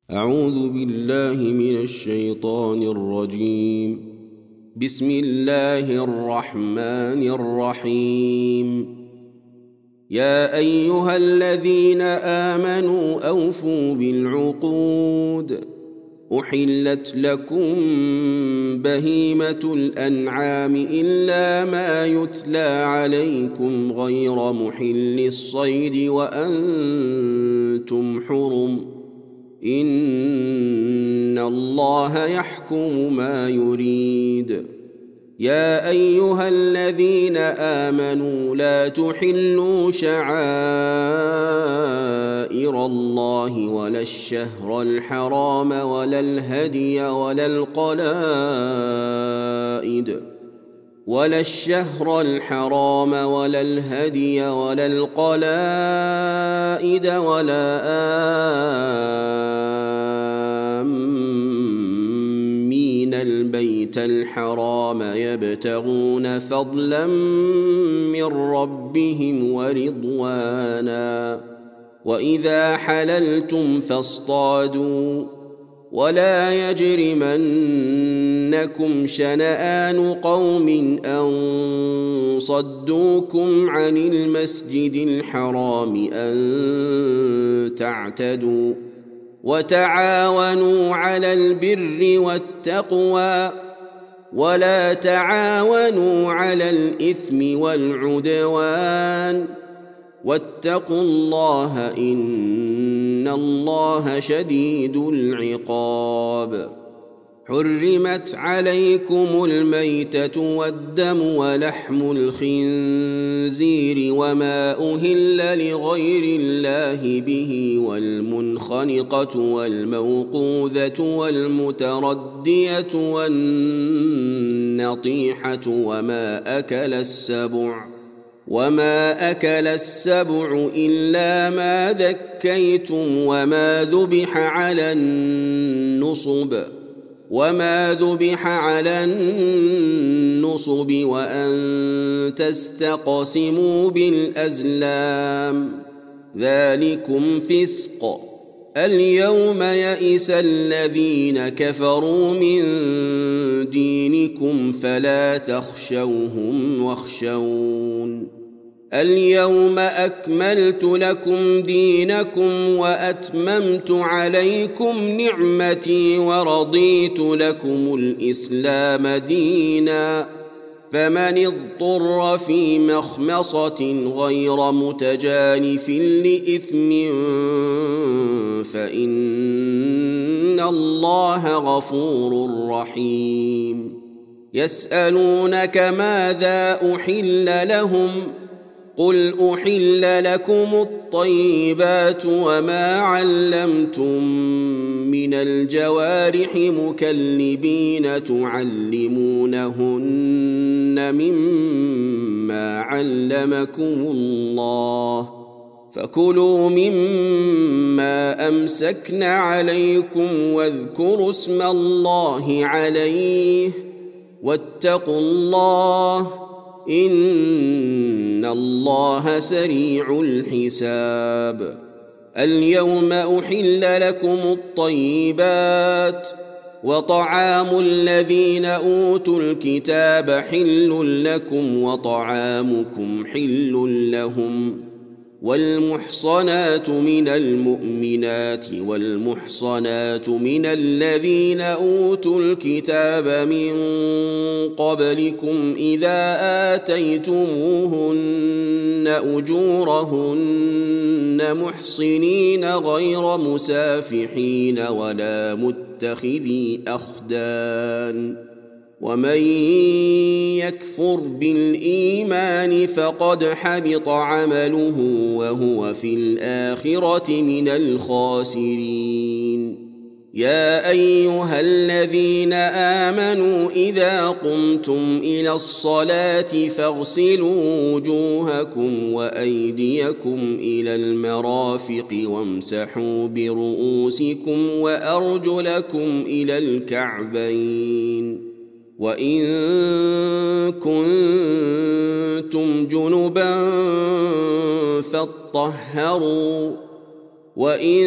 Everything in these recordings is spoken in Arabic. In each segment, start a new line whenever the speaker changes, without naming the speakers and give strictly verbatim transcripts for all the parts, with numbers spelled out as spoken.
أعوذ بالله من الشيطان الرجيم. بسم الله الرحمن الرحيم. يا أيها الذين آمنوا أوفوا بالعقود. أحلت لكم بهيمة الأنعام إلا ما يتلى عليكم غير محل الصيد وأنتم حرم. إن الله يحكم ما يريد. يا أيها الذين آمنوا لا تحلوا شعائر الله ولا الشهر الحرام ولا الهدي ولا القلائد ولا الشهر الحرام ولا الهدي ولا القلائد ولا آمين البيت الحرام يبتغون فضلا من ربهم ورضوانا. وإذا حللتم فاصطادوا ولا يجرمنكم شنآن قوم أن صدوكم عن المسجد الحرام أن تعتدوا. وتعاونوا على البر والتقوى ولا تعاونوا على الإثم والعدوان. واتقوا الله إن الله شديد العقاب. حرمت عليكم الميتة والدم ولحم الخنزير وما أهل لغير الله به والمنخنقة والموقوذة والمتردية والنطيحة وما أكل السبع وما أكل السبع إلا ما ذكيتم وما ذبح على النصب وما ذبح على النصب وأن تستقسموا بالأزلام ذلكم فسق. اليوم يئس الذين كفروا من دينكم فلا تخشوهم واخشون. اليوم أكملت لكم دينكم وأتممت عليكم نعمتي ورضيت لكم الإسلام دينا. فمن اضطر في مخمصة غير متجانف لإثم فإن الله غفور رحيم. يسألونك ماذا أحل لهم قل أحل لكم الطيبات وما علمتم من الجوارح مكلبين تعلمونهن مما علمكم الله فكلوا مما أمسكن عليكم واذكروا اسم الله عليه واتقوا الله إن الله سريع الحساب. اليوم أحل لكم الطيبات وطعام الذين أوتوا الكتاب حل لكم وطعامكم حل لهم. والمحصنات من المؤمنات والمحصنات من الذين أوتوا الكتاب من قبلكم إذا آتيتموهن أجورهن محصنين غير مسافحين ولا متخذي أخدان. ومن يكفر بالإيمان فقد حبط عمله وهو في الآخرة من الخاسرين. يا أيها الذين آمنوا إذا قمتم إلى الصلاة فاغسلوا وجوهكم وأيديكم إلى المرافق وامسحوا برؤوسكم وأرجلكم إلى الكعبين. وإن كنتم جنبا فاطهروا وإن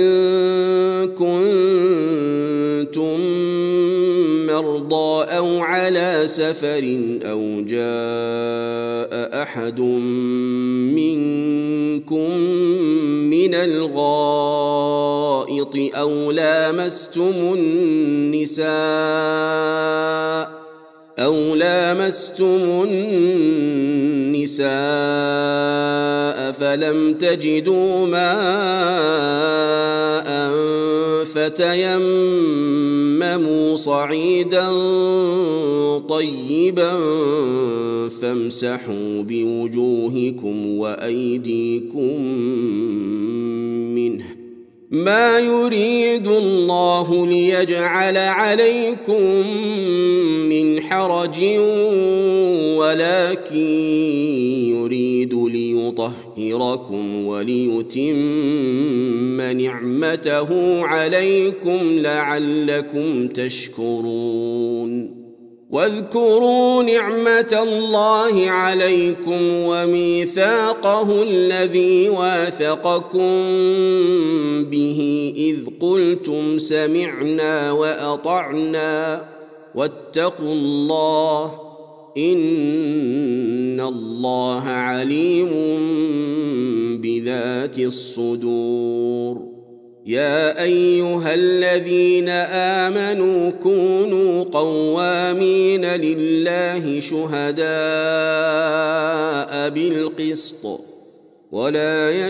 كنتم مرضى أو على سفر أو جاء أحد منكم من الغائط أو لامستم النساء أو لامستم النساء فلم تجدوا ماء فتيمموا صعيدا طيبا فامسحوا بوجوهكم وأيديكم منه ما يريد الله ليجعل عليكم من حرج ولكن يريد ليطهركم وليتم نعمته عليكم لعلكم تشكرون واذكروا نعمة الله عليكم وميثاقه الذي واثقكم به إذ قلتم سمعنا وأطعنا واتقوا الله إن الله عليم بذات الصدور يا أيها الذين آمنوا كونوا قوامين لله شهداء بالقسط ولا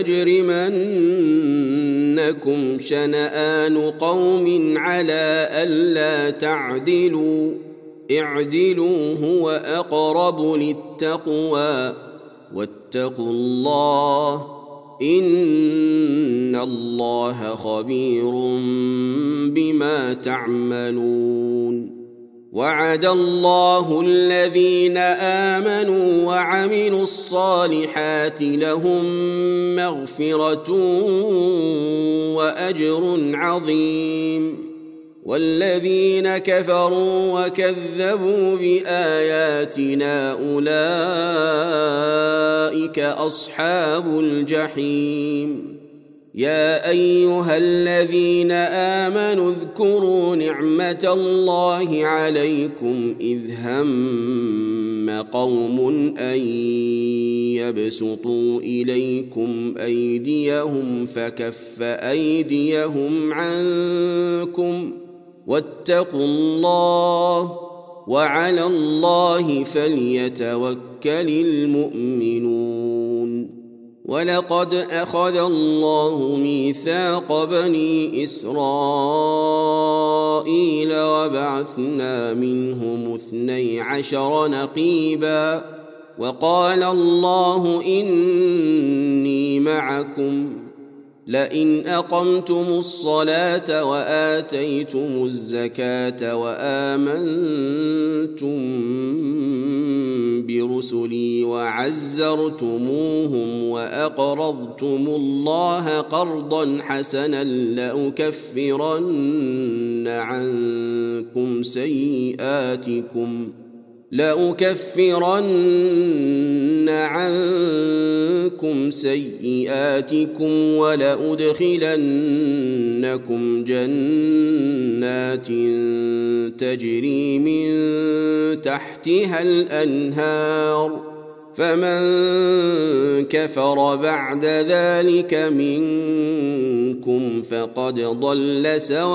يجرمنكم شنآن قوم على ألا تعدلوا اعدلوا هو أقرب للتقوى واتقوا الله إن الله خبير بما تعملون وعد الله الذين آمنوا وعملوا الصالحات لهم مغفرة وأجر عظيم والذين كفروا وكذبوا بآياتنا أولئك أصحاب الجحيم يا أيها الذين آمنوا اذكروا نعمة الله عليكم إذ هم قوم أن يبسطوا إليكم أيديهم فكف أيديهم عنكم واتقوا الله وعلى الله فليتوكل المؤمنون ولقد أخذ الله ميثاق بني إسرائيل وبعثنا منهم اثني عشر نقيبا وقال الله إني معكم لئن أقمتم الصلاة وآتيتم الزكاة وآمنتم برسلي وعزرتموهم وأقرضتم الله قرضا حسنا لأكفرن عنكم سيئاتكم لأكفرن عنكم سيئاتكم ولأدخلنكم جنات تجري من تحتها الأنهار فمن كفر بعد ذلك منكم فقد ضل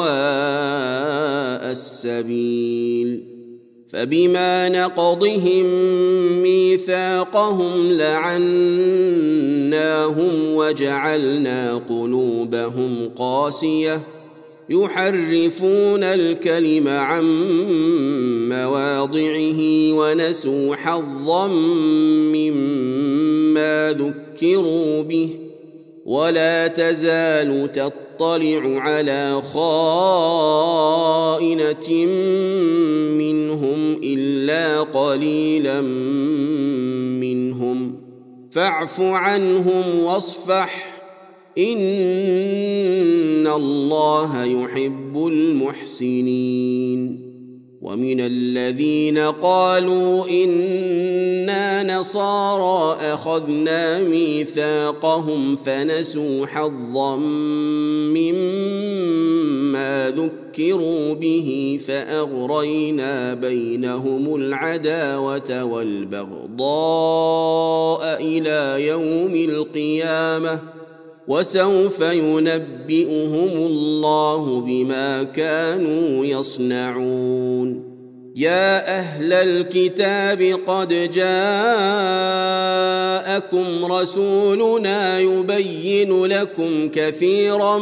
سواء السبيل فبما نقضهم ميثاقهم لعناهم وجعلنا قلوبهم قاسية يحرفون الكلم عن مواضعه ونسوا حظا مما ذكروا به ولا تزال تطلع على خائنة منهم إلا قليلا منهم فاعف عنهم واصفح إن الله يحب المحسنين ومن الذين قالوا إنا نصارى أخذنا ميثاقهم فنسوا حظا مما ذكروا به فأغرينا بينهم العداوة والبغضاء إلى يوم القيامة وسوف ينبئهم الله بما كانوا يصنعون. يا أهل الكتاب قد جاءكم رسولنا يبين لكم كثيرا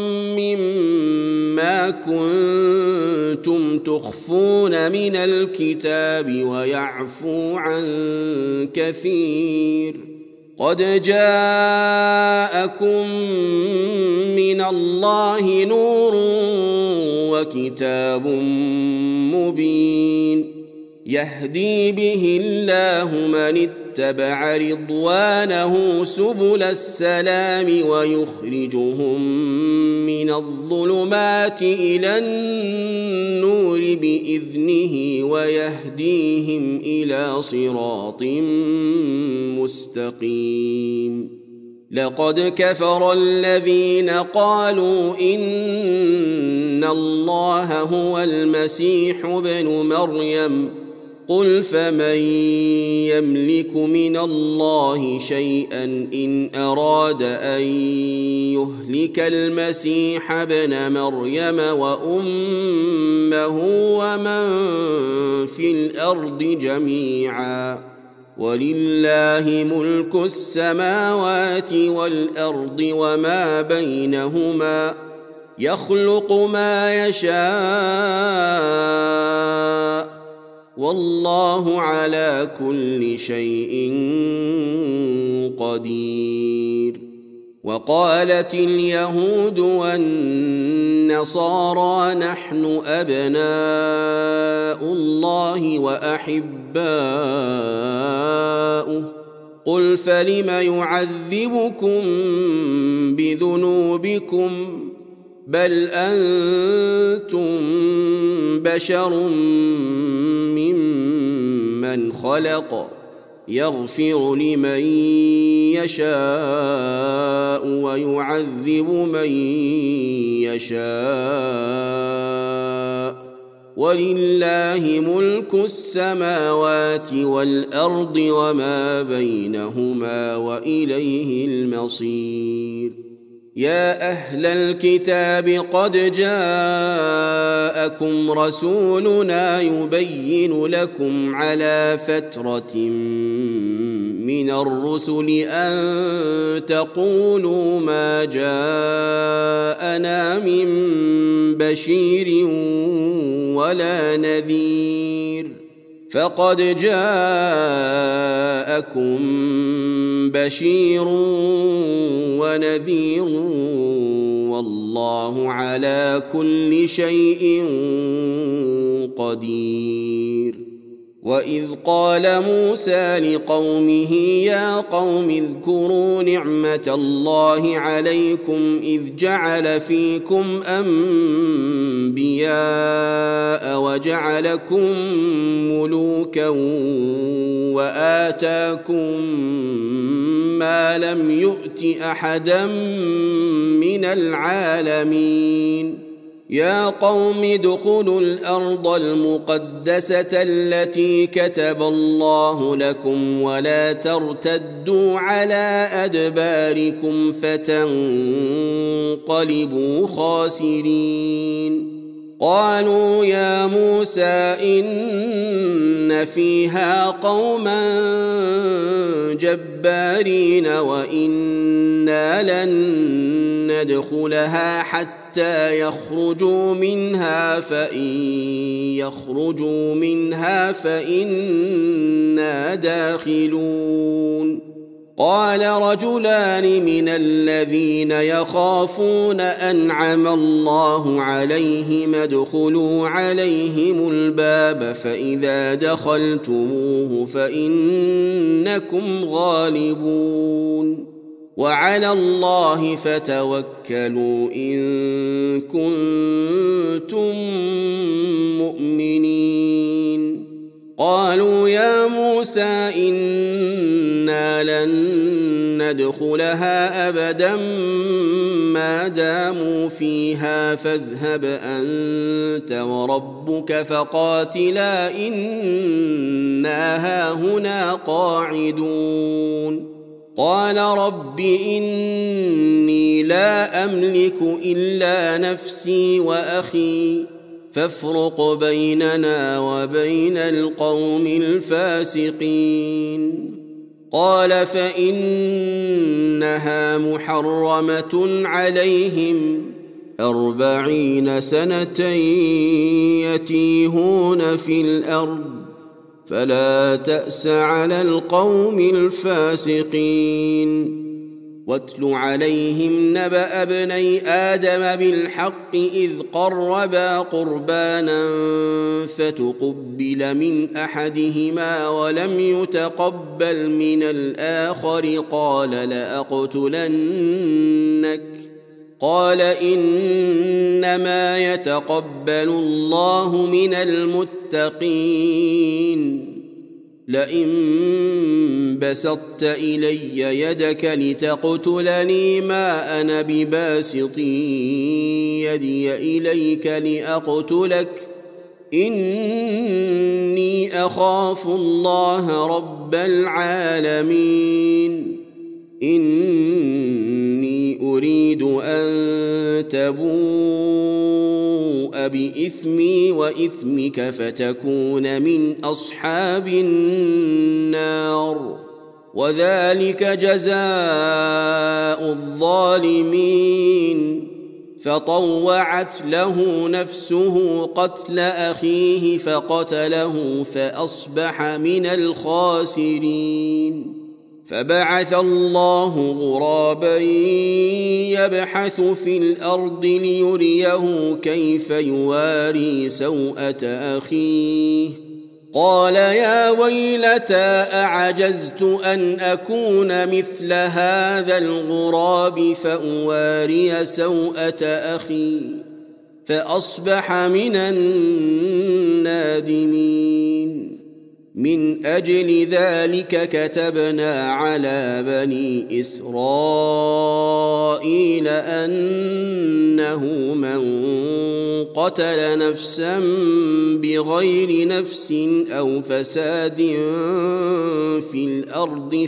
مما كنتم تخفون من الكتاب ويعفو عن كثير. قد جاءكم من الله نور وكتاب مبين يهدي به الله من اتبع رضوانه سبل السلام ويخرجهم من الظلمات إلى النور بإذنه ويهديهم إلى صراط مستقيم. لقد كفر الذين قالوا إن الله هو المسيح ابن مريم قل فمن يملك من الله شيئا إن أراد أن يهلك المسيح ابن مريم وأمه ومن في الأرض جميعا ولله ملك السماوات والأرض وما بينهما يخلق ما يشاء والله على كل شيء قدير. وقالت اليهود والنصارى نحن أبناء الله وأحباؤه قل فلم يعذبكم بذنوبكم بل أنتم بشر ممن خلق يغفر لمن يشاء ويعذب من يشاء ولله ملك السماوات والأرض وما بينهما وإليه المصير. يا أهل الكتاب قد جاءكم رسولنا يبين لكم على فترة من الرسل أن تقولوا ما جاءنا من بشير ولا نذير فقد جاءكم بشير ونذير والله على كل شيء قدير. وإذ قال موسى لقومه يا قوم اذكروا نعمة الله عليكم إذ جعل فيكم أنبياء وجعلكم ملوكا وآتاكم ما لم يؤت أحدا من العالمين. يا قوم ادخلوا الأرض المقدسة التي كتب الله لكم ولا ترتدوا على أدباركم فتنقلبوا خاسرين. قالوا يا موسى إن فيها قوما جبارين وإنا لن ندخلها حتى حتى يخرجوا منها فإن يخرجوا منها فإنا داخلون. قال رجلان من الذين يخافون أنعم الله عليهم ادخلوا عليهم الباب فإذا دخلتموه فإنكم غالبون وعلى الله فتوكلوا إن كنتم مؤمنين. قالوا يا موسى إنا لن ندخلها أبدا ما داموا فيها فاذهب أنت وربك فقاتلا إنا هاهنا قاعدون قال رب إني لا أملك إلا نفسي وأخي فافرق بيننا وبين القوم الفاسقين قال فإنها محرمة عليهم أربعين سنة يتيهون في الأرض فلا تأس على القوم الفاسقين واتل عليهم نبأ ابني آدم بالحق إذ قربا قربانا فتقبل من أحدهما ولم يتقبل من الآخر قال لأقتلنك قال إنما يتقبل الله من المتقين لئن بسطت إلي يدك لتقتلني ما أنا بباسط يدي إليك لأقتلك إني أخاف الله رب العالمين إني أريد أن تبوء بإثمي وإثمك فتكون من أصحاب النار وذلك جزاء الظالمين فطوعت له نفسه قتل أخيه فقتله فأصبح من الخاسرين فبعث الله غرابا يبحث في الأرض ليريه كيف يواري سوءة أخيه قال يا ويلتى أعجزت أن أكون مثل هذا الغراب فأواري سوءة أخي فأصبح من النادمين من أجل ذلك كتبنا على بني إسرائيل أنه من قتل نفسا بغير نفس أو فساد في الأرض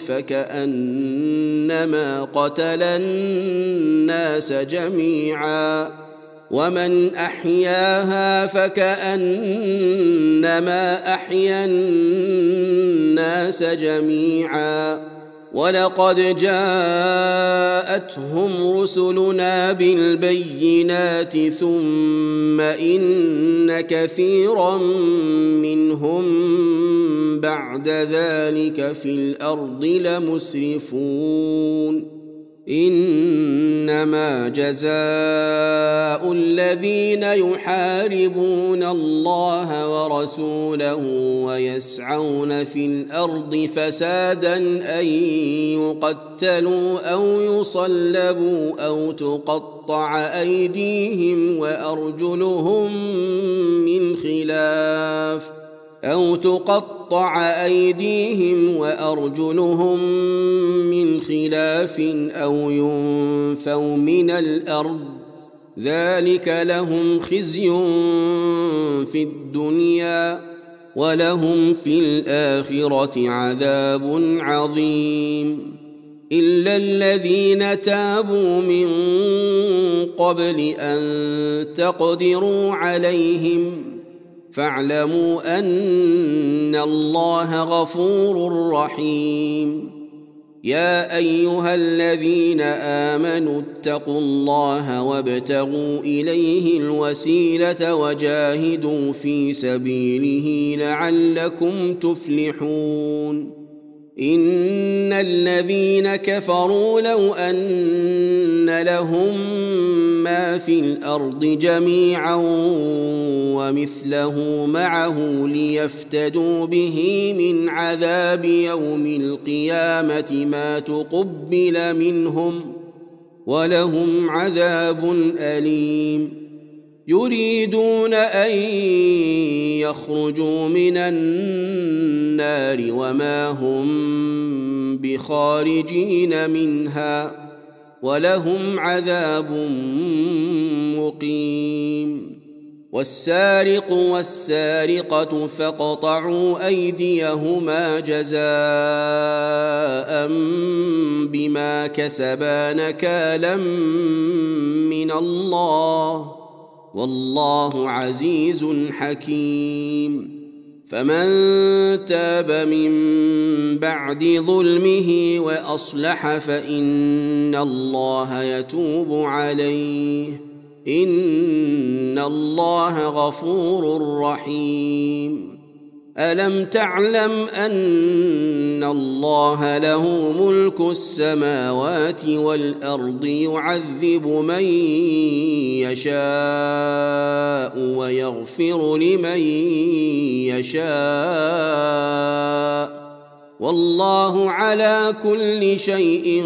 فكأنما قتل الناس جميعا ومن أحياها فكأنما أحيا الناس جميعا ولقد جاءتهم رسلنا بالبينات ثم إن كثيرا منهم بعد ذلك في الأرض لمسرفون إنما جزاء الذين يحاربون الله ورسوله ويسعون في الأرض فسادا أن يقتلوا أو يصلبوا أو تقطع أيديهم وأرجلهم من خلاف أو تقطع أيديهم وأرجلهم من خلاف أو ينفوا من الأرض ذلك لهم خزي في الدنيا ولهم في الآخرة عذاب عظيم إلا الذين تابوا من قبل أن تقدروا عليهم فاعلموا أن الله غفور رحيم يا أيها الذين آمنوا اتقوا الله وابتغوا إليه الوسيلة وجاهدوا في سبيله لعلكم تفلحون إن الذين كفروا لو أن لهم ما في الأرض جميعا ومثله معه ليفتدوا به من عذاب يوم القيامة ما تقبل منهم ولهم عذاب أليم يريدون أن يخرجوا من النار وما هم بخارجين منها ولهم عذاب مقيم. والسارق والسارقة فاقطعوا أيديهما جزاء بما كسبا نكالا من الله والله عزيز حكيم. فمن تاب من بعد ظلمه وأصلح فإن الله يتوب عليه إن الله غفور رحيم. ألم تعلم أن الله له ملك السماوات والأرض يعذب من يشاء ويغفر لمن يشاء والله على كل شيء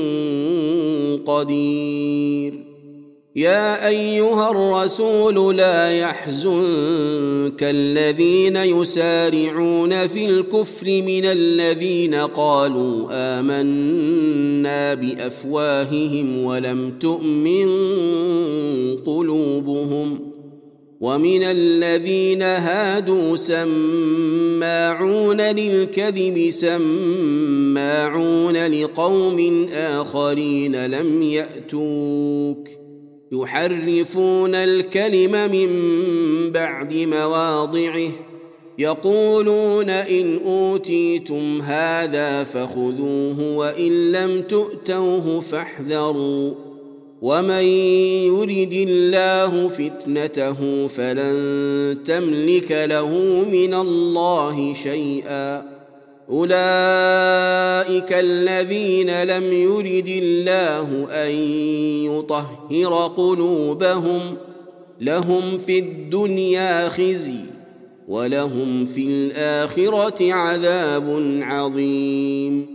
قدير. يا أيها الرسول لا يحزنك الذين يسارعون في الكفر من الذين قالوا آمنا بأفواههم ولم تؤمن قلوبهم ومن الذين هادوا سماعون للكذب سماعون لقوم آخرين لم يأتوك يحرفون الكلم من بعد مواضعه يقولون إن أوتيتم هذا فخذوه وإن لم تؤتوه فاحذروا ومن يرد الله فتنته فلن تملك له من الله شيئا. أولئك الذين لم يرد الله أن يطهر قلوبهم لهم في الدنيا خزي ولهم في الآخرة عذاب عظيم.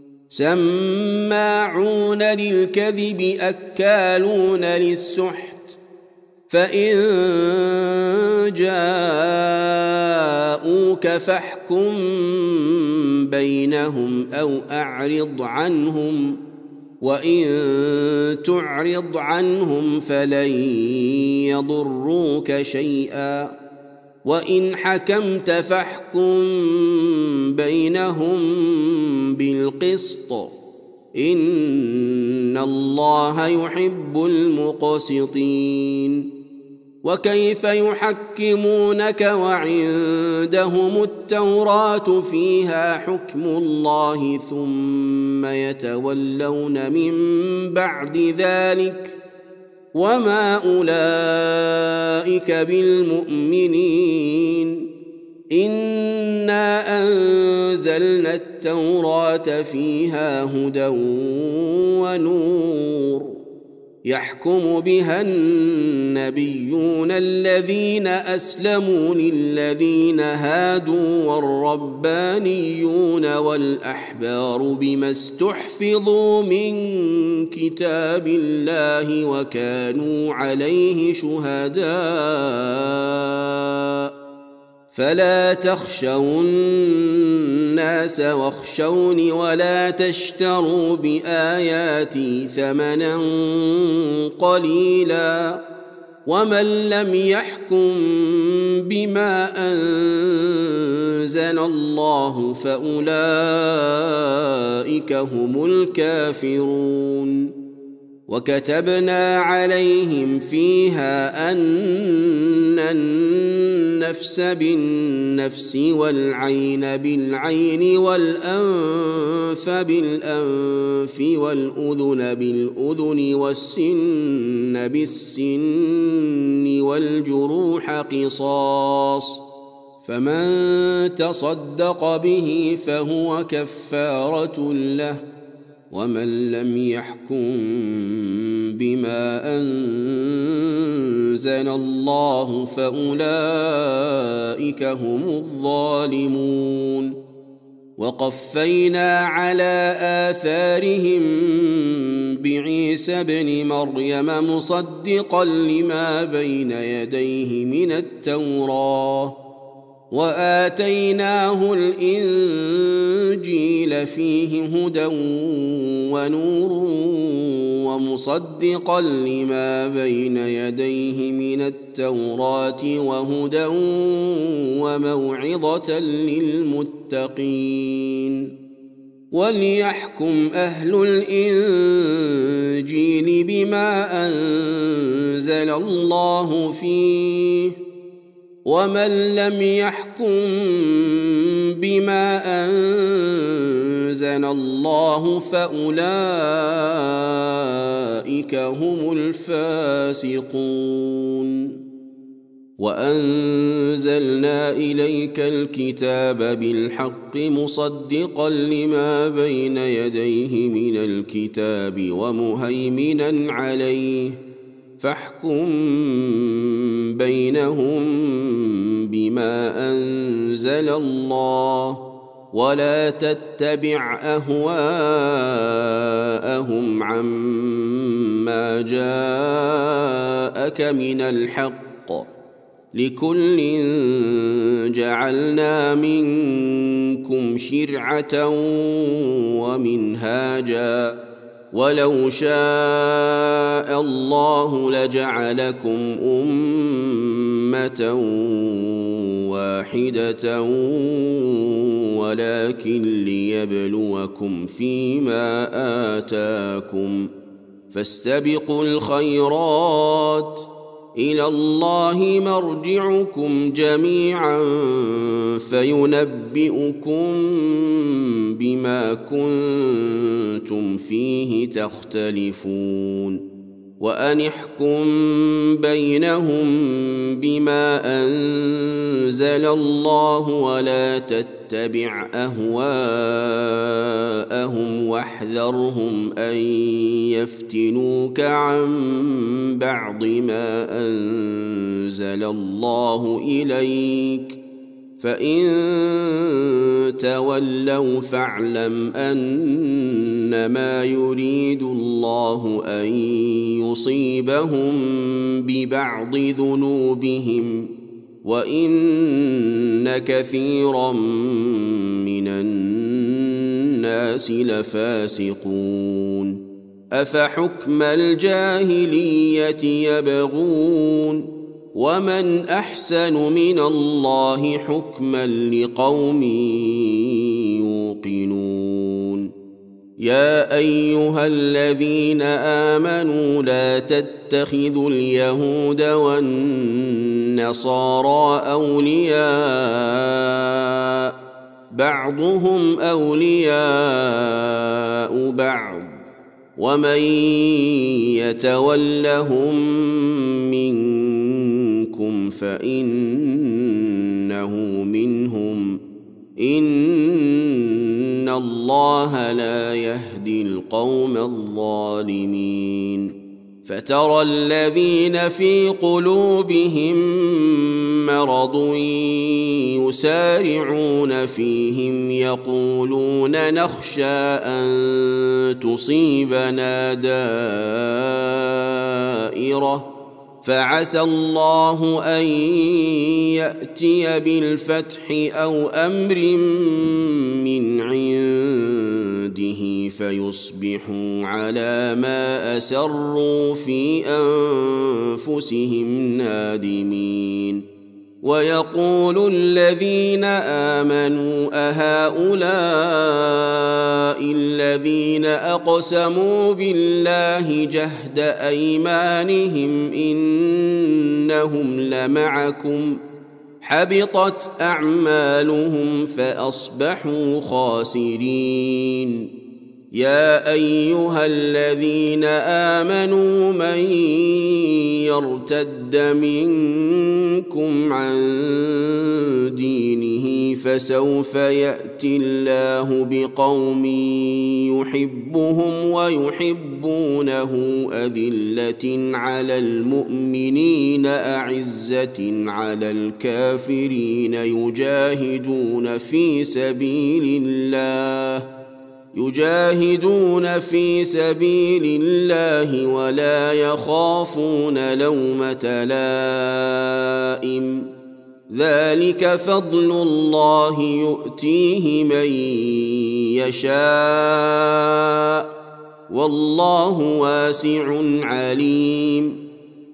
سماعون للكذب أكالون للسحت فإن جاءوك فاحكم بينهم أو أعرض عنهم وإن تعرض عنهم فلن يضروك شيئا وإن حكمت فاحكم بينهم بالقسط إن الله يحب المقسطين. وكيف يحكمونك وعندهم التوراة فيها حكم الله ثم يتولون من بعد ذلك وما أولئك بالمؤمنين. إنا أنزلنا التوراة فيها هدى ونور يحكم بها النبيون الذين أسلموا للذين هادوا والربانيون والأحبار بما استحفظوا من كتاب الله وكانوا عليه شهداء فلا تخشوا الناس واخشوني ولا تشتروا بآياتي ثمنا قليلا ومن لم يحكم بما أنزل الله فأولئك هم الكافرون. وكتبنا عليهم فيها أن النفس بالنفس والعين بالعين والأنف بالأنف والأذن بالأذن والسن بالسن والجروح قصاص فمن تصدق به فهو كفارة له ومن لم يحكم بما أنزل الله فأولئك هم الظالمون. وقفينا على آثارهم بعيسى ابن مريم مصدقا لما بين يديه من التوراة وآتيناه الإنجيل فيه هدى ونور ومصدقا لما بين يديه من التوراة وهدى وموعظة للمتقين وليحكم أهل الإنجيل بما أنزل الله فيه ومن لم يحكم بما أنزل الله فأولئك هم الفاسقون وأنزلنا إليك الكتاب بالحق مصدقا لما بين يديه من الكتاب ومهيمنا عليه فاحكم بينهم بما أنزل الله ولا تتبع أهواءهم عما جاءك من الحق لكل جعلنا منكم شرعة ومنهاجا ولو شاء الله لجعلكم أمة واحدة ولكن ليبلوكم فيما آتاكم فاستبقوا الخيرات إلى الله مرجعكم جميعا فينبئكم بما كنتم فيه تختلفون وأن احكم بينهم بما أنزل الله ولا تتبع أهواءهم واحذرهم أن يفتنوك عن بعض ما أنزل الله إليك فإن تولوا فاعلم أنما يريد الله أن يصيبهم ببعض ذنوبهم وإن كثيرا من الناس لفاسقون أفحكم الجاهلية يبغون ومن أحسن من الله حكما لقوم يوقنون يا أيها الذين آمنوا لا تتخذوا اليهود والنصارى أولياء بعضهم أولياء بعض ومن يتولهم منكم فإنه منهم إن الله لا يهدي القوم الظالمين فترى الذين في قلوبهم مرض يسارعون فيهم يقولون نخشى أن تصيبنا دائرة فعسى الله أن يأتي بالفتح أو أمر من عنده فيصبحوا على ما أسروا في أنفسهم نادمين ويقول الذين آمنوا أهؤلاء الذين أقسموا بالله جهد أيمانهم إنهم لمعكم حبطت أعمالهم فأصبحوا خاسرين يا أيها الذين آمنوا من يرتد منكم عن دينه فسوف يأتي الله بقوم يحبهم ويحبونه أذلة على المؤمنين أعزة على الكافرين يجاهدون في سبيل الله يجاهدون في سبيل الله ولا يخافون لومة لائم ذلك فضل الله يؤتيه من يشاء والله واسع عليم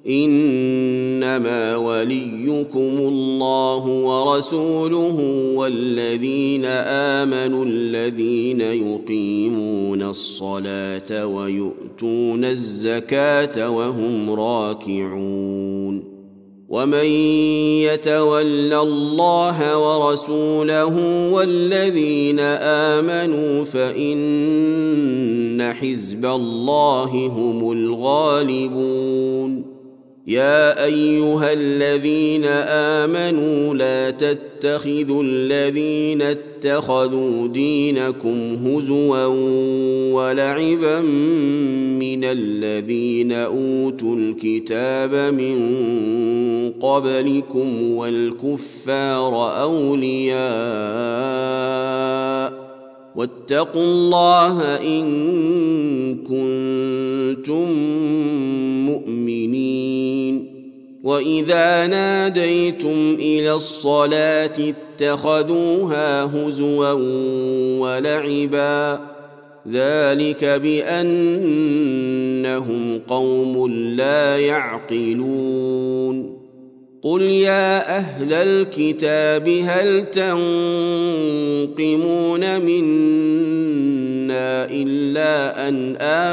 إنما وليكم الله ورسوله والذين آمنوا الذين يقيمون الصلاة ويؤتون الزكاة وهم راكعون ومن يتول الله ورسوله والذين آمنوا فإن حزب الله هم الغالبون يا أيها الذين آمنوا لا تتخذوا الذين اتخذوا دينكم هزوا ولعبا من الذين أوتوا الكتاب من قبلكم والكفار أولياء واتقوا الله إن كنتم مؤمنين وإذا ناديتم إلى الصلاة اتخذوها هزوا ولعبا ذلك بأنهم قوم لا يعقلون قل يا أهل الكتاب هل تنقمون منا إلا أن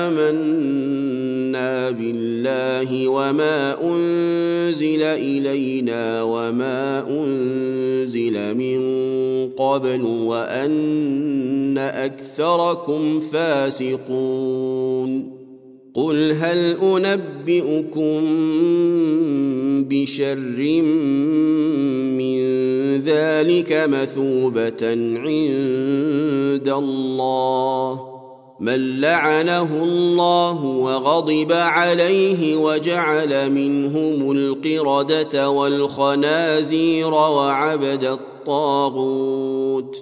آمنا بالله وما أنزل إلينا وما أنزل من قبل وأن أكثركم فاسقون قل هل أنبئكم بشر من ذلك مثوبة عند الله من لعنه الله وغضب عليه وجعل منهم القردة والخنازير وعبد الطاغوت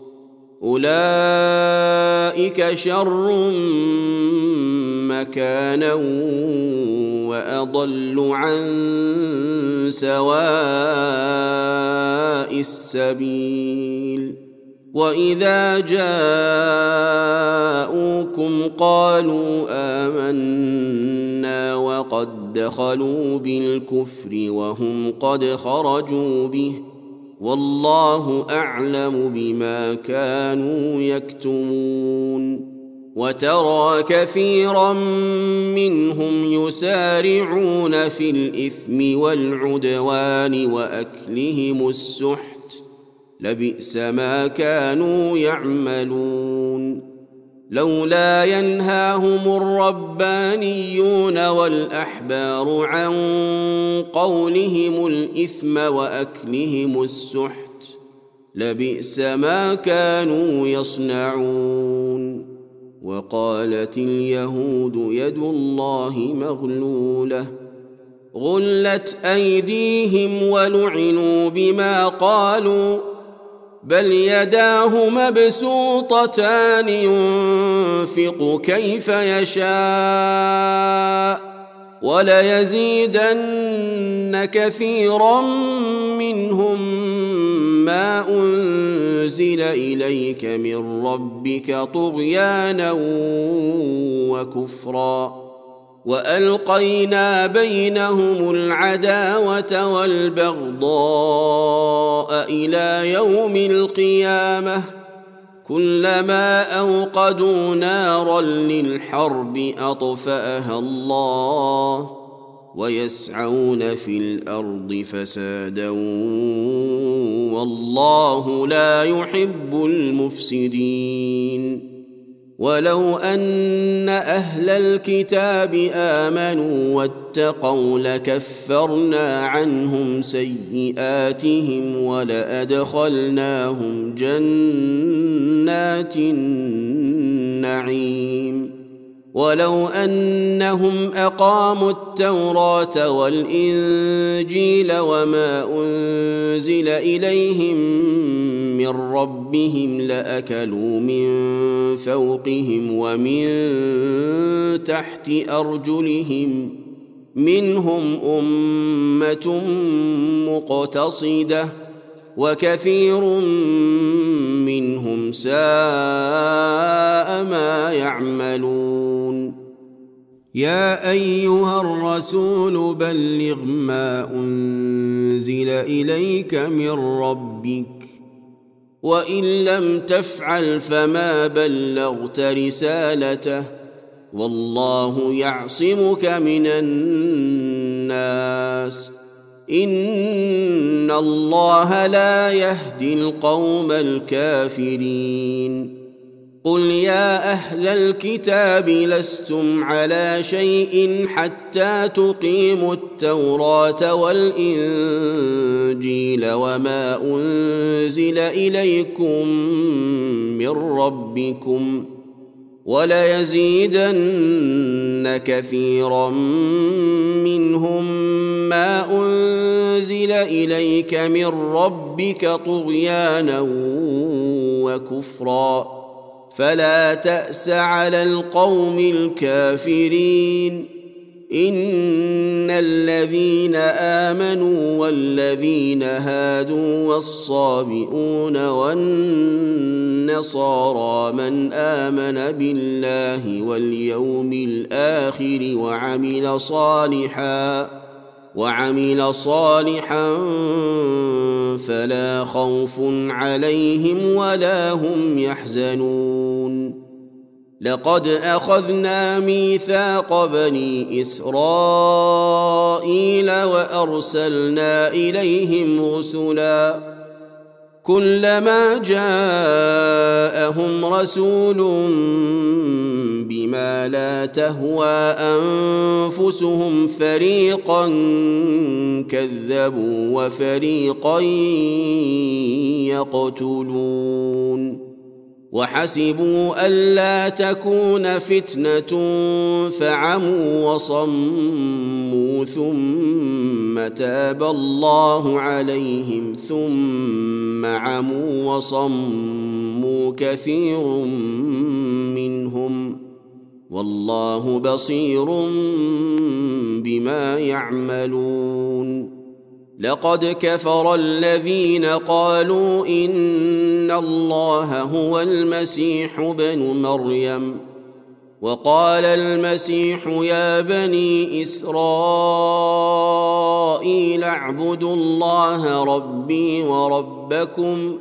أولئك شر مكانا وأضل عن سواء السبيل وإذا جاءوكم قالوا آمنا وقد دخلوا بالكفر وهم قد خرجوا به والله أعلم بما كانوا يكتمون وترى كثيرا منهم يسارعون في الإثم والعدوان وأكلهم السحت لبئس ما كانوا يعملون لولا ينهاهم الربانيون والأحبار عن قولهم الإثم وأكلهم السحت لبئس ما كانوا يصنعون وقالت اليهود يد الله مغلولة غلت أيديهم ولعنوا بما قالوا بل يداه مبسوطتان ينفق كيف يشاء وليزيدن كثيرا منهم ما أنزل إليك من ربك طغيانا وكفرا وألقينا بينهم العداوة والبغضاء إلى يوم القيامة كلما أوقدوا نارا للحرب أطفأها الله ويسعون في الأرض فسادا والله لا يحب المفسدين ولو أن أهل الكتاب آمنوا واتقوا لكفرنا عنهم سيئاتهم ولأدخلناهم جنات النعيم ولو أنهم أقاموا التوراة والإنجيل وما أنزل إليهم من ربهم لأكلوا من فوقهم ومن تحت أرجلهم منهم أمة مقتصدة وكثير منهم ساء ما يعملون. يا أيها الرسول بلغ ما أنزل إليك من ربك وإن لم تفعل فما بلغت رسالته والله يعصمك من الناس إن الله لا يهدي القوم الكافرين. قل يا أهل الكتاب لستم على شيء حتى تقيموا التوراة والإنجيل وما أنزل إليكم من ربكم وليزيدن كثيرا منهم ما أنزل إليك من ربك طغيانا وكفرا فلا تأس على القوم الكافرين. إن الذين آمنوا والذين هادوا والصابئون والنصارى من آمن بالله واليوم الآخر وعمل صالحا وعمل صالحا فلا خوف عليهم ولا هم يحزنون. لقد أخذنا ميثاق بني إسرائيل وأرسلنا إليهم رسلا كلما جاءهم رسول بما لا تهوى أنفسهم فريقا كذبوا وفريقا يقتلون وحسبوا ألا تكون فتنة فعموا وصموا ثم تاب الله عليهم ثم عموا وصموا كثير منهم والله بصير بما يعملون. لقد كفر الذين قالوا إن الله هو المسيح ابن مريم وقال المسيح يا بني إسرائيل اعبدوا الله ربي وربكم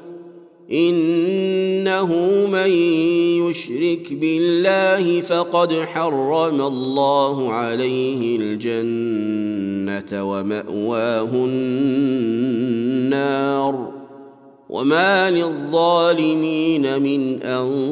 إنه من يشرك بالله فقد حرم الله عليه الجنة ومأواه النار وما للظالمين من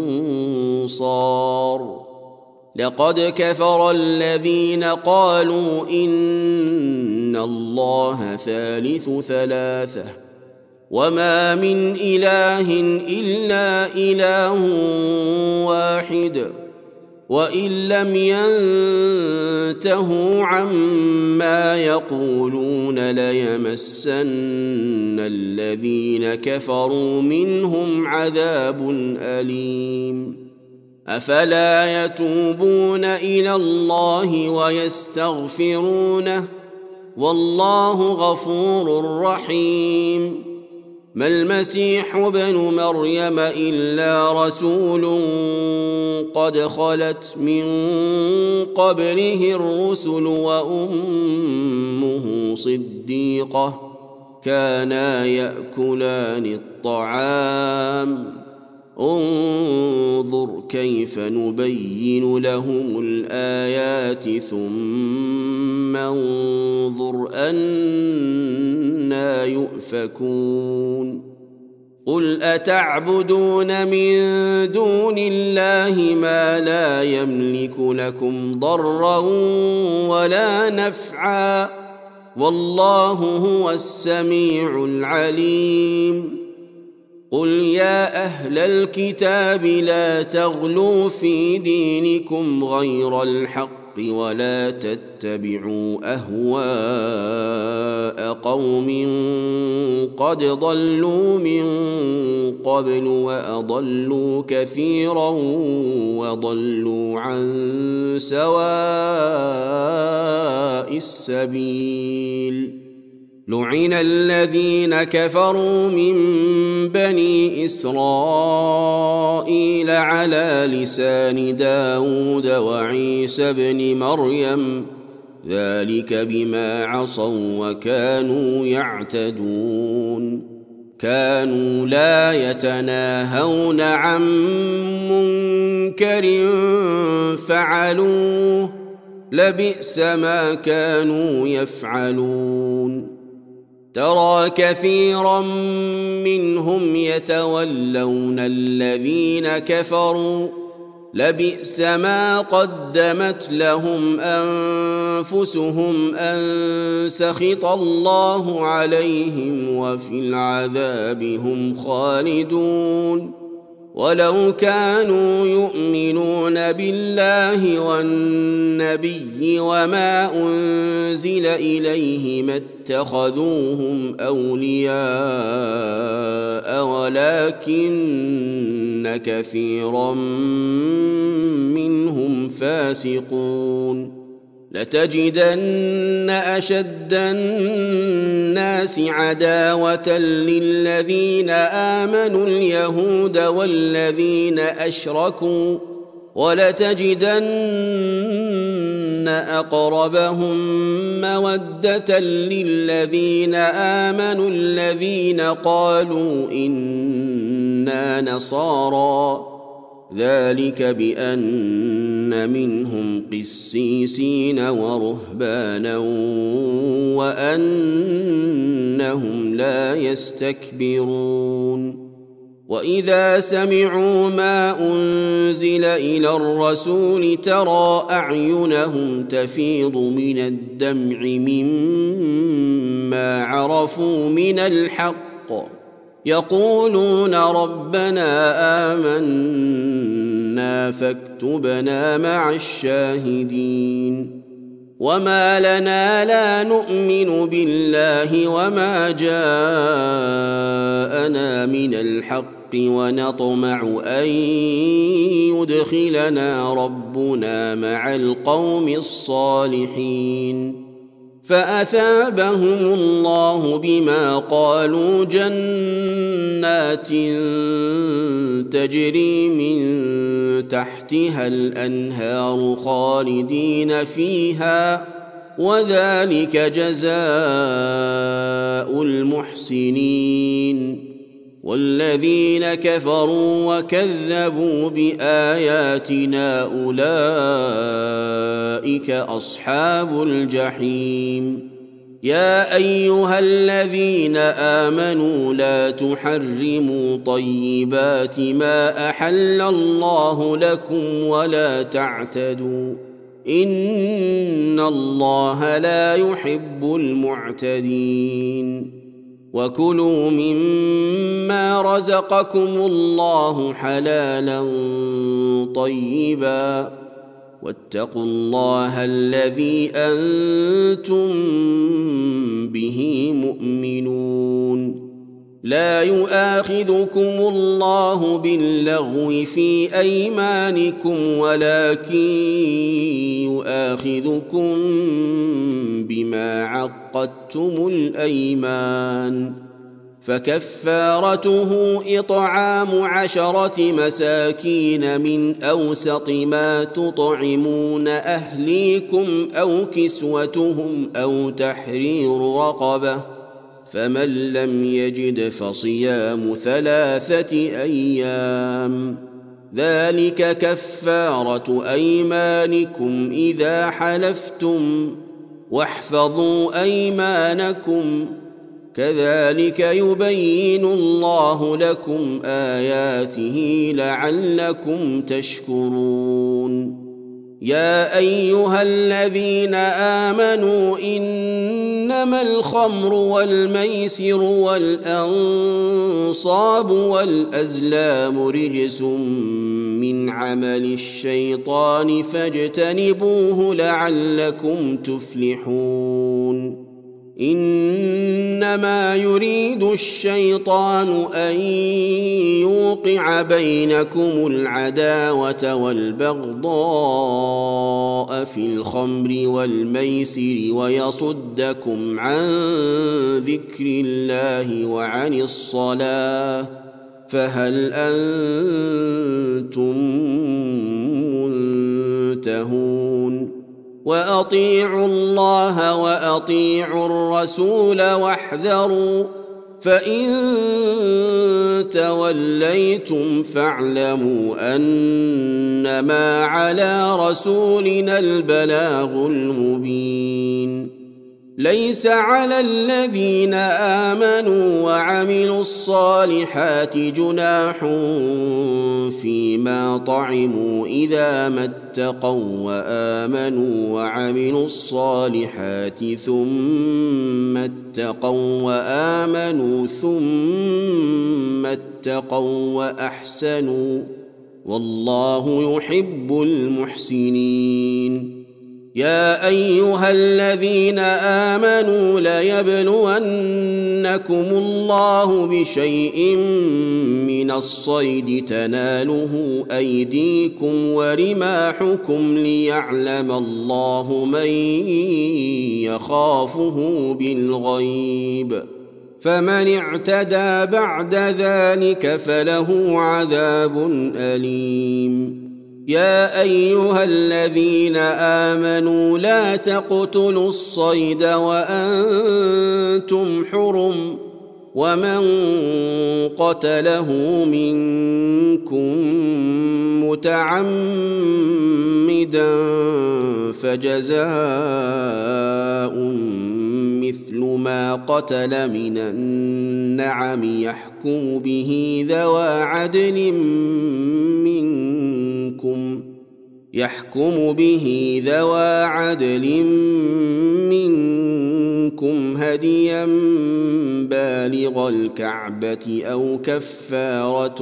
أنصار. لقد كفر الذين قالوا إن الله ثالث ثلاثة وما من إله إلا إله واحد وإن لم ينتهوا عما يقولون ليمسن الذين كفروا منهم عذاب أليم. أفلا يتوبون إلى الله ويستغفرونه والله غفور رحيم. ما المسيح ابن مريم إلا رسول قد خلت من قبله الرسل وأمه صديقة كانا يأكلان الطعام انظر كيف نبين لهم الآيات ثم انظر أنا يؤفكون. قل أتعبدون من دون الله ما لا يملك لكم ضرا ولا نفعا والله هو السميع العليم قل يا أهل الكتاب لا تغلوا في دينكم غير الحق ولا تتبعوا أهواء قوم قد ضلوا من قبل وأضلوا كثيرا وضلوا عن سواء السبيل لعن الذين كفروا من بني إسرائيل على لسان داود وعيسى بن مريم ذلك بما عصوا وكانوا يعتدون كانوا لا يتناهون عن منكر فعلوه لبئس ما كانوا يفعلون ترى كثيرا منهم يتولون الذين كفروا لبئس ما قدمت لهم أنفسهم أن سخط الله عليهم وفي العذاب هم خالدون ولو كانوا يؤمنون بالله والنبي وما أنزل إليه ما اتخذوهم أولياء ولكن كثيرا منهم فاسقون لتجدن أشد الناس عداوة للذين آمنوا اليهود والذين أشركوا ولتجدن أقربهم مودة للذين آمنوا الذين قالوا إنا نصارى ذلك بأن منهم قسيسين ورهبانا وأنهم لا يستكبرون وإذا سمعوا ما أنزل إلى الرسول ترى أعينهم تفيض من الدمع مما عرفوا من الحق يقولون ربنا آمنا فاكتبنا مع الشاهدين وما لنا لا نؤمن بالله وما جاءنا من الحق ونطمع أن يدخلنا ربنا مع القوم الصالحين فأثابهم الله بما قالوا جنات تجري من تحتها الأنهار خالدين فيها وذلك جزاء المحسنين والذين كفروا وكذبوا بآياتنا أولئك أصحاب الجحيم يا أيها الذين آمنوا لا تحرموا طيبات ما أحل الله لكم ولا تعتدوا إن الله لا يحب المعتدين وكلوا مما رزقكم الله حلالا طيبا واتقوا الله الذي أنتم به مؤمنون لا يؤاخذكم الله باللغو في أيمانكم ولكن يؤاخذكم بما عقدتم الأيمان فكفارته إطعام عشرة مساكين من أوسط ما تطعمون أهليكم أو كسوتهم أو تحرير رقبة فمن لم يجد فصيام ثلاثة أيام ذلك كفارة أيمانكم إذا حلفتم واحفظوا أيمانكم كذلك يبين الله لكم آياته لعلكم تشكرون. يا أيها الذين آمنوا إنما الخمر والميسر والأنصاب والأزلام رجس من عمل الشيطان فاجتنبوه لعلكم تفلحون. إنما يريد الشيطان أن يوقع بينكم العداوة والبغضاء في الخمر والميسر ويصدكم عن ذكر الله وعن الصلاة فهل أنتم منتهون؟ وأطيعوا الله وأطيعوا الرسول واحذروا فإن توليتم فاعلموا أنما على رسولنا البلاغ المبين. ليس على الذين آمنوا وعملوا الصالحات جناح فيما طعموا إذا ما اتقوا وآمنوا وعملوا الصالحات ثم اتقوا وآمنوا ثم اتقوا وأحسنوا والله يحب المحسنين. يا أيها الذين آمنوا ليبلونكم الله بشيء من الصيد تناله أيديكم ورماحكم ليعلم الله من يخافه بالغيب فمن اعتدى بعد ذلك فله عذاب أليم. يا أيها الذين آمنوا لا تقتلوا الصيد وأنتم حرم ومن قتله منكم متعمدا فجزاء مثل ما قتل من النعم يحكم به ذوى عدل منكم يحكم به ذوى عدل منكم هديا بالغ الكعبة أو كفارة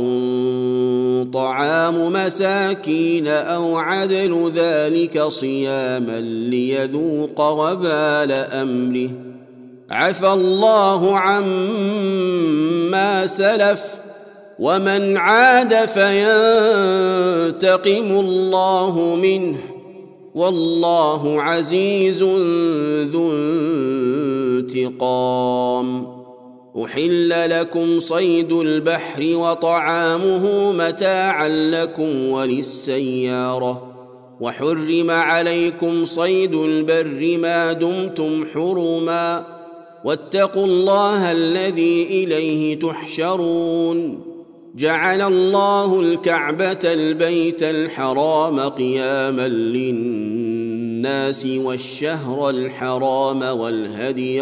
طعام مساكين أو عدل ذلك صياما ليذوق وبال أمره عفى الله عما سلف ومن عاد فينتقم الله منه والله عزيز ذو انتقام. أحل لكم صيد البحر وطعامه متاعا لكم وللسيارة وحرم عليكم صيد البر ما دمتم حرما واتقوا الله الذي إليه تحشرون. جعل الله الكعبة البيت الحرام قياما للناس والشهر الحرام والهدي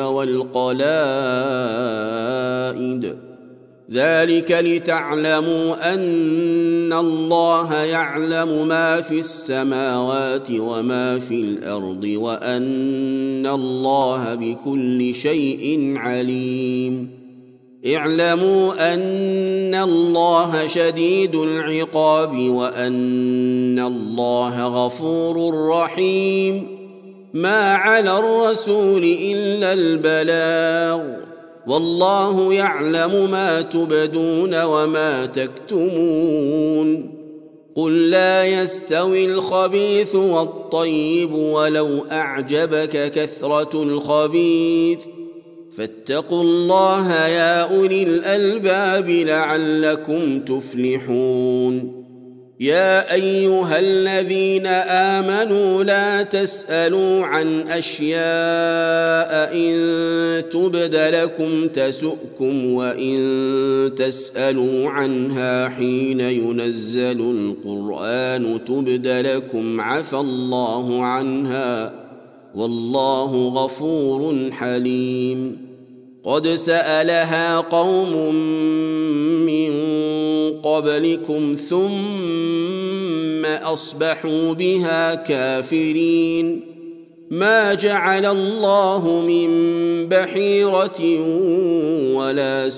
والقلائد ذلك لتعلموا أن الله يعلم ما في السماوات وما في الأرض وأن الله بكل شيء عليم. اعلموا أن الله شديد العقاب وأن الله غفور رحيم. ما على الرسول إلا البلاغ والله يعلم ما تبدون وما تكتمون. قل لا يستوي الخبيث والطيب ولو أعجبك كثرة الخبيث فاتقوا الله يا أولي الألباب لعلكم تفلحون. يا أيها الذين آمنوا لا تسألوا عن أشياء إن تبد لكم تسؤكم وإن تسألوا عنها حين ينزل القرآن تبد لكم عفى الله عنها والله غفور حليم. قد سألها قوم من قبلكم ثم أصبحوا بها كافرين ما جعل الله من بحيرة ولا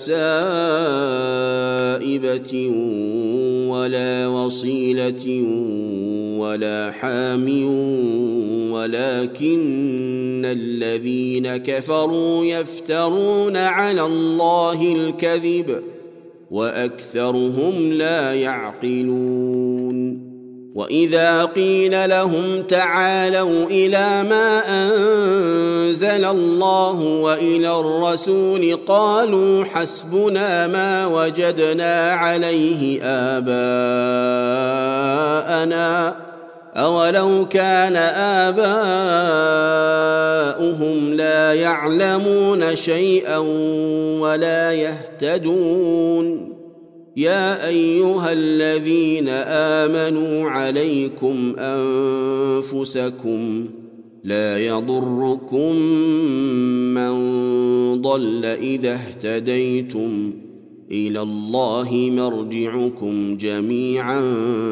سائبة ولا وصيلة ولا حام ولكن الذين كفروا يفترون على الله الكذب وأكثرهم لا يعقلون وإذا قيل لهم تعالوا إلى ما أنزل الله وإلى الرسول قالوا حسبنا ما وجدنا عليه آباءنا أولو كان آباؤهم لا يعلمون شيئا ولا يهتدون يا أيها الذين آمنوا عليكم أنفسكم لا يضركم من ضل إذا اهتديتم إلى الله مرجعكم جميعا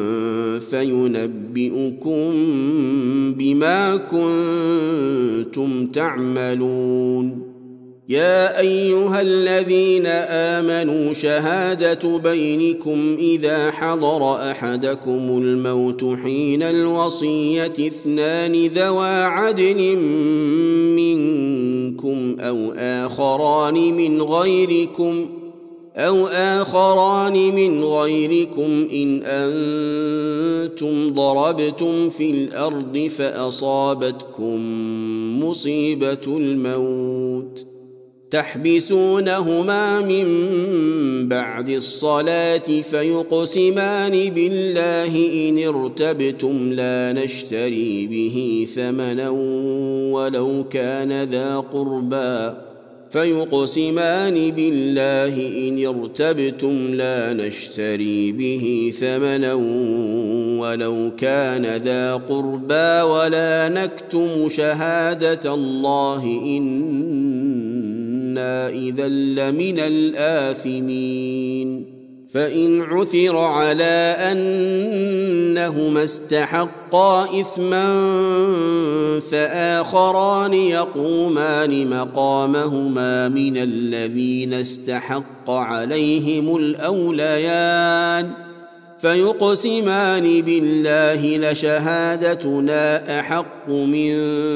فينبئكم بما كنتم تعملون يا أيها الذين آمنوا شهادة بينكم إذا حضر أحدكم الموت حين الوصية اثنان ذوى عدل منكم أو آخران من غيركم أو آخران من غيركم إن أنتم ضربتم في الأرض فأصابتكم مصيبة الموت تحبسونهما من بعد الصلاة فيقسمان بالله إن ارتبتم لا نشتري به ثمنا ولو كان ذا قربى فيقسمان بالله إن ارتبتم لا نشتري به ثمنا ولو كان ذا قربى ولا نكتم شهادة الله إنا إذا لمن الآثمين فإن عثر على أنهما استحقا إثما فآخران يقومان مقامهما من الذين استحق عليهم الأوليان فيقسمان بالله لشهادتنا أحق من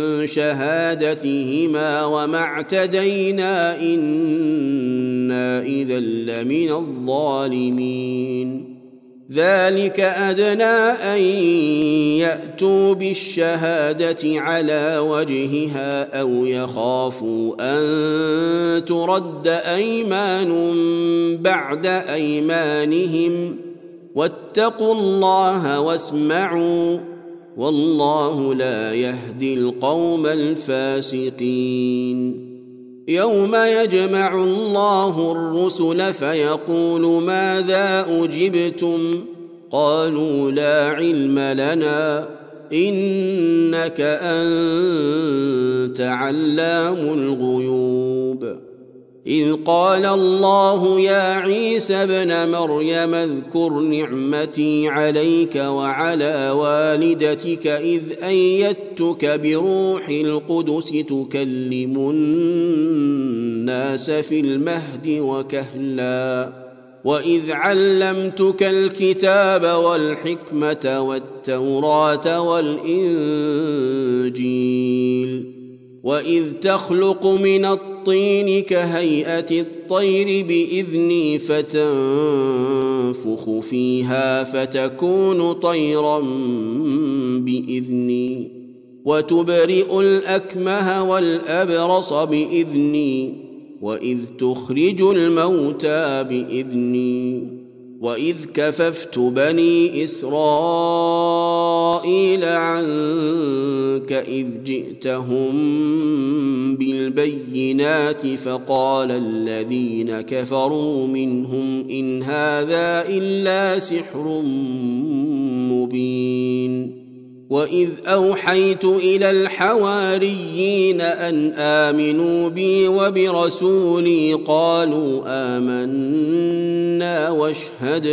شهادتهما وما اعتدينا إنا إذا لمن الظالمين ذلك أدنى أن يأتوا بالشهادة على وجهها أو يخافوا أن ترد أيمان بعد أيمانهم واتقوا الله واسمعوا والله لا يهدي القوم الفاسقين يوم يجمع الله الرسل فيقول ماذا أجبتم قالوا لا علم لنا إنك أنت علام الغيوب إذ قال الله يا عيسى ابن مريم اذكر نعمتي عليك وعلى والدتك إذ أيدتك بروح القدس تكلم الناس في المهد وكهلا وإذ علمتك الكتاب والحكمة والتوراة والإنجيل وإذ تخلق من الطين كهيئة الطير بإذني فتنفخ فيها فتكون طيرا بإذني وتبرئ الأكمه والأبرص بإذني وإذ تخرج الموتى بإذني وإذ كففت بني إسرائيل عنك إذ جئتهم بالبينات فقال الذين كفروا منهم إن هذا إلا سحر مبين وإذ أوحيت إلى الحواريين أن آمنوا بي وبرسولي قالوا آمنا واشهد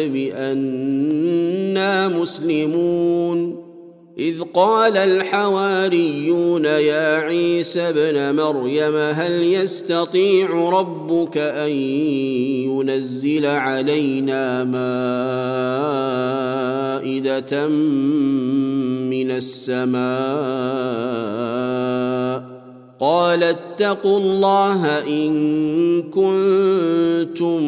بأننا مسلمون إذ قال الحواريون يا عيسى ابن مريم هل يستطيع ربك أن ينزل علينا مائدة من السماء قال اتقوا الله إن كنتم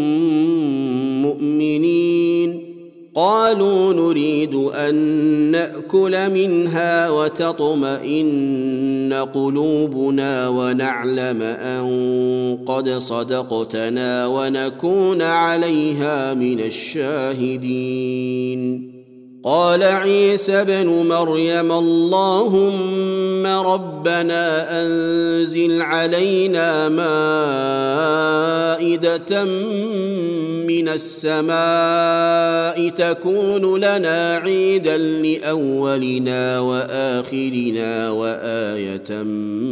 مؤمنين قالوا نريد أن نأكل منها وتطمئن قلوبنا ونعلم أن قد صدقتنا ونكون عليها من الشاهدين قال عيسى ابن مريم اللهم ربنا أنزل علينا مائدة من السماء تكون لنا عيدا لأولنا وآخرنا وآية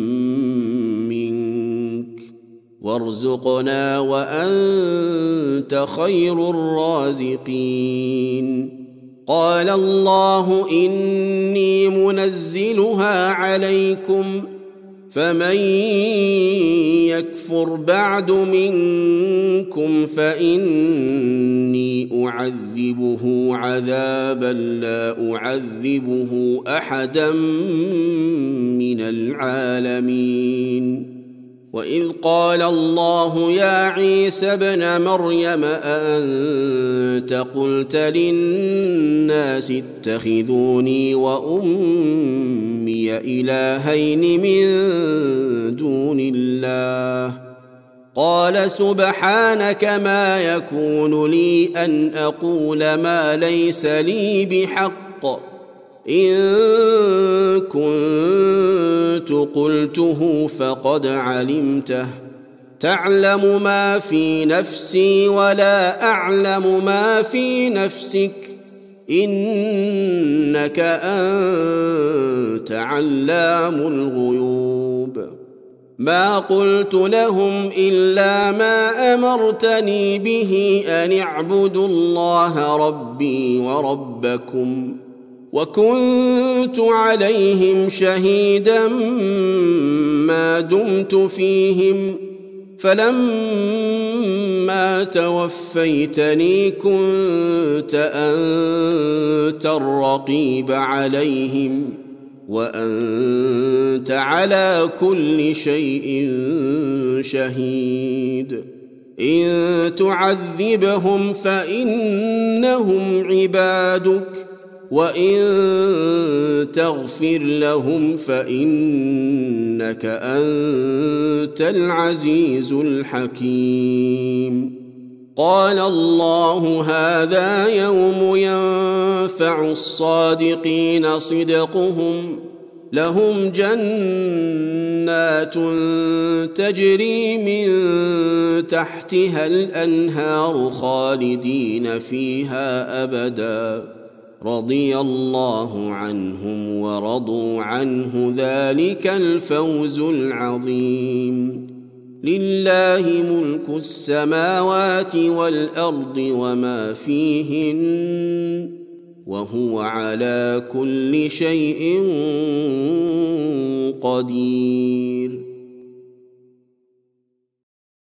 منك وارزقنا وأنت خير الرازقين قال الله إني منزلها عليكم فمن يكفر بعد منكم فإني أعذبه عذابا لا أعذبه أحدا من العالمين وإذ قال الله يا عيسى ابن مريم أأنت قلت للناس اتخذوني وأمي إلهين من دون الله قال سبحانك ما يكون لي أن أقول ما ليس لي بحق إن كنت قلته فقد علمته تعلم ما في نفسي ولا أعلم ما في نفسك إنك أنت علام الغيوب ما قلت لهم إلا ما أمرتني به أن اعبدوا الله ربي وربكم وكنت عليهم شهيدا ما دمت فيهم فلما توفيتني كنت أنت الرقيب عليهم وأنت على كل شيء شهيد إن تعذبهم فإنهم عبادك وإن تغفر لهم فإنك أنت العزيز الحكيم قال الله هذا يوم ينفع الصادقين صدقهم لهم جنات تجري من تحتها الأنهار خالدين فيها أبداً رضي الله عنهم ورضوا عنه ذلك الفوز العظيم لله ملك السماوات والأرض وما فيهن وهو على كل شيء قدير